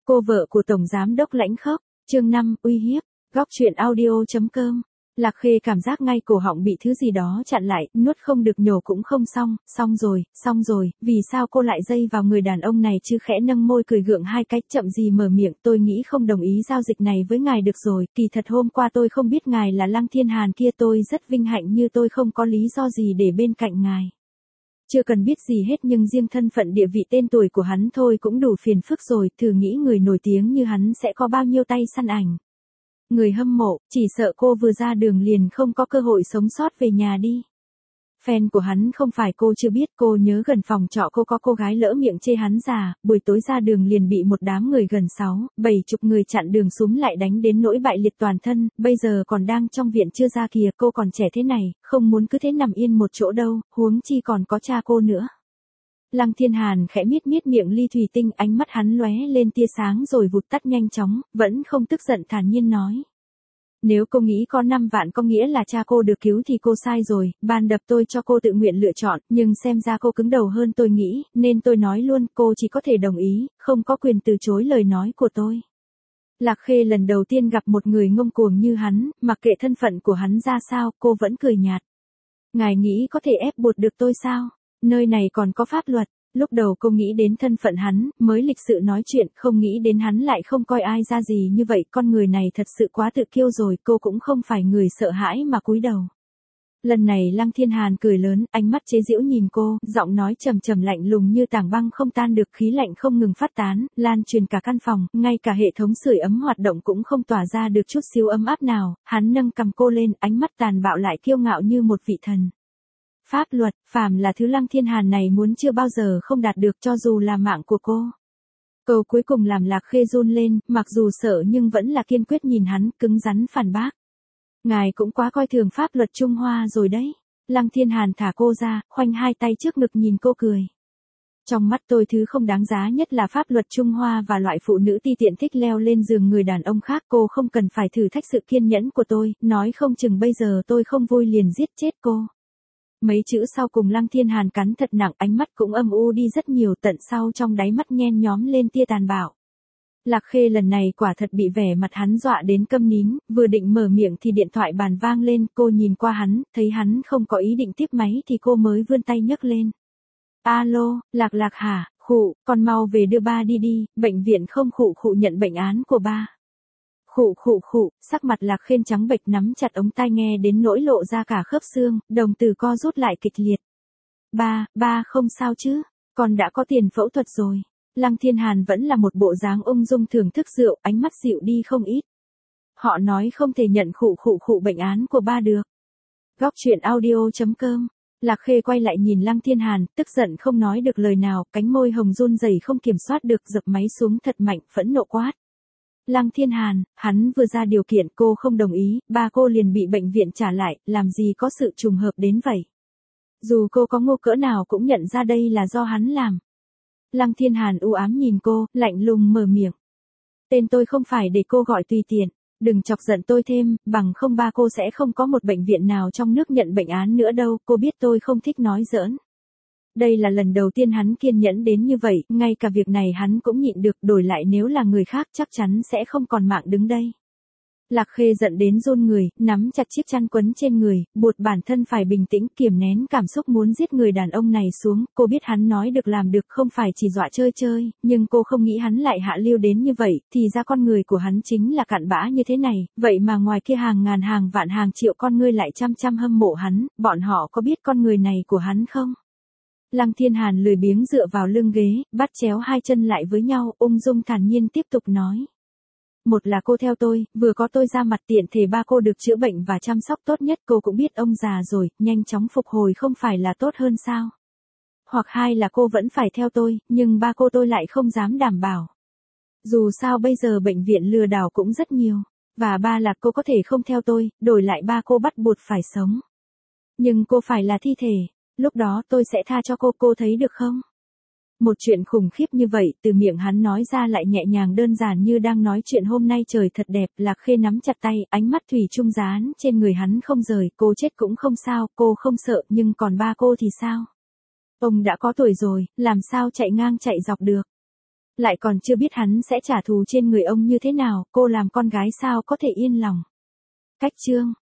Cô vợ của Tổng Giám đốc Lãnh Khốc, chương 5, uy hiếp, góc truyện audio.com. Lạc Khê cảm giác ngay cổ họng bị thứ gì đó chặn lại, nuốt không được nhổ cũng không xong rồi, vì sao cô lại dây vào người đàn ông này chứ, khẽ nâng môi cười gượng hai cách, chậm gì mở miệng, tôi nghĩ không đồng ý giao dịch này với ngài được rồi, kỳ thật hôm qua tôi không biết ngài là Lăng Thiên Hàn kia, tôi rất vinh hạnh như tôi không có lý do gì để bên cạnh ngài. Chưa cần biết gì hết nhưng riêng thân phận địa vị tên tuổi của hắn thôi cũng đủ phiền phức rồi, thử nghĩ người nổi tiếng như hắn sẽ có bao nhiêu tay săn ảnh. Người hâm mộ, chỉ sợ cô vừa ra đường liền không có cơ hội sống sót về nhà đi. Fan của hắn không phải cô chưa biết, cô nhớ gần phòng trọ cô có cô gái lỡ miệng chê hắn già, buổi tối ra đường liền bị một đám người gần 6-7 chục người chặn đường xúm lại đánh đến nỗi bại liệt toàn thân, bây giờ còn đang trong viện chưa ra kìa, cô còn trẻ thế này, không muốn cứ thế nằm yên một chỗ đâu, huống chi còn có cha cô nữa. Lăng Thiên Hàn khẽ miết miệng ly thủy tinh, ánh mắt hắn lóe lên tia sáng rồi vụt tắt nhanh chóng, vẫn không tức giận, thản nhiên nói. Nếu cô nghĩ có 5 vạn có nghĩa là cha cô được cứu thì cô sai rồi, ban đập tôi cho cô tự nguyện lựa chọn, nhưng xem ra cô cứng đầu hơn tôi nghĩ, nên tôi nói luôn, cô chỉ có thể đồng ý, không có quyền từ chối lời nói của tôi. Lạc Khê lần đầu tiên gặp một người ngông cuồng như hắn, mặc kệ thân phận của hắn ra sao, cô vẫn cười nhạt. Ngài nghĩ có thể ép buộc được tôi sao? Nơi này còn có pháp luật. Lúc đầu cô nghĩ đến thân phận hắn, mới lịch sự nói chuyện, không nghĩ đến hắn lại không coi ai ra gì như vậy, con người này thật sự quá tự kiêu rồi, cô cũng không phải người sợ hãi mà cúi đầu. Lần này Lăng Thiên Hàn cười lớn, ánh mắt chế giễu nhìn cô, giọng nói trầm lạnh lùng như tảng băng không tan được, khí lạnh không ngừng phát tán, lan truyền cả căn phòng, ngay cả hệ thống sưởi ấm hoạt động cũng không tỏa ra được chút xíu ấm áp nào, hắn nâng cầm cô lên, ánh mắt tàn bạo lại kiêu ngạo như một vị thần. Pháp luật, phàm là thứ Lăng Thiên Hàn này muốn chưa bao giờ không đạt được, cho dù là mạng của cô. Câu cuối cùng làm Lạc Khê run lên, mặc dù sợ nhưng vẫn là kiên quyết nhìn hắn, cứng rắn phản bác. Ngài cũng quá coi thường pháp luật Trung Hoa rồi đấy. Lăng Thiên Hàn thả cô ra, khoanh hai tay trước ngực nhìn cô cười. Trong mắt tôi thứ không đáng giá nhất là pháp luật Trung Hoa và loại phụ nữ ti tiện thích leo lên giường người đàn ông khác, cô không cần phải thử thách sự kiên nhẫn của tôi, nói không chừng bây giờ tôi không vui liền giết chết cô. Mấy chữ sau cùng Lăng Thiên Hàn cắn thật nặng, ánh mắt cũng âm u đi rất nhiều, tận sau trong đáy mắt nhen nhóm lên tia tàn bạo. Lạc Khê lần này quả thật bị vẻ mặt hắn dọa đến câm nín, vừa định mở miệng thì điện thoại bàn vang lên, cô nhìn qua hắn, thấy hắn không có ý định tiếp máy thì cô mới vươn tay nhấc lên. Alo, Lạc hả, khụ, con mau về đưa ba đi, bệnh viện không khụ nhận bệnh án của ba. Khụ, sắc mặt Lạc Khê trắng bệch nắm chặt ống tai nghe đến nỗi lộ ra cả khớp xương, đồng tử co rút lại kịch liệt. Ba không sao chứ, con đã có tiền phẫu thuật rồi. Lăng Thiên Hàn vẫn là một bộ dáng ung dung thưởng thức rượu, ánh mắt dịu đi không ít. Họ nói không thể nhận khụ bệnh án của ba được. Góc truyện audio.com. Lạc Khê quay lại nhìn Lăng Thiên Hàn, tức giận không nói được lời nào, cánh môi hồng run rẩy không kiểm soát được, dập máy xuống thật mạnh, phẫn nộ quát. Lăng Thiên Hàn, hắn vừa ra điều kiện cô không đồng ý, ba cô liền bị bệnh viện trả lại, làm gì có sự trùng hợp đến vậy. Dù cô có ngu cỡ nào cũng nhận ra đây là do hắn làm. Lăng Thiên Hàn u ám nhìn cô, lạnh lùng mở miệng. Tên tôi không phải để cô gọi tùy tiện, đừng chọc giận tôi thêm, bằng không ba cô sẽ không có một bệnh viện nào trong nước nhận bệnh án nữa đâu, cô biết tôi không thích nói giỡn. Đây là lần đầu tiên hắn kiên nhẫn đến như vậy, ngay cả việc này hắn cũng nhịn được, đổi lại nếu là người khác chắc chắn sẽ không còn mạng đứng đây. Lạc Khê giận đến run người, nắm chặt chiếc chăn quấn trên người, buộc bản thân phải bình tĩnh, kiềm nén cảm xúc muốn giết người đàn ông này xuống, cô biết hắn nói được làm được, không phải chỉ dọa chơi, nhưng cô không nghĩ hắn lại hạ lưu đến như vậy, thì ra con người của hắn chính là cặn bã như thế này, vậy mà ngoài kia hàng ngàn hàng vạn hàng triệu con ngươi lại chăm hâm mộ hắn, bọn họ có biết con người này của hắn không? Lăng Thiên Hàn lười biếng dựa vào lưng ghế, bắt chéo hai chân lại với nhau, ung dung thản nhiên tiếp tục nói. Một là cô theo tôi, vừa có tôi ra mặt tiện thể ba cô được chữa bệnh và chăm sóc tốt nhất, cô cũng biết ông già rồi, nhanh chóng phục hồi không phải là tốt hơn sao? Hoặc hai là cô vẫn phải theo tôi, nhưng ba cô tôi lại không dám đảm bảo. Dù sao bây giờ bệnh viện lừa đảo cũng rất nhiều, và ba là cô có thể không theo tôi, đổi lại ba cô bắt buộc phải sống. Nhưng cô phải là thi thể. Lúc đó tôi sẽ tha cho cô thấy được không? Một chuyện khủng khiếp như vậy, từ miệng hắn nói ra lại nhẹ nhàng đơn giản như đang nói chuyện hôm nay trời thật đẹp, Lạc Khê nắm chặt tay, ánh mắt thủy chung dán trên người hắn không rời, cô chết cũng không sao, cô không sợ, nhưng còn ba cô thì sao? Ông đã có tuổi rồi, làm sao chạy ngang chạy dọc được? Lại còn chưa biết hắn sẽ trả thù trên người ông như thế nào, cô làm con gái sao có thể yên lòng. Cách chương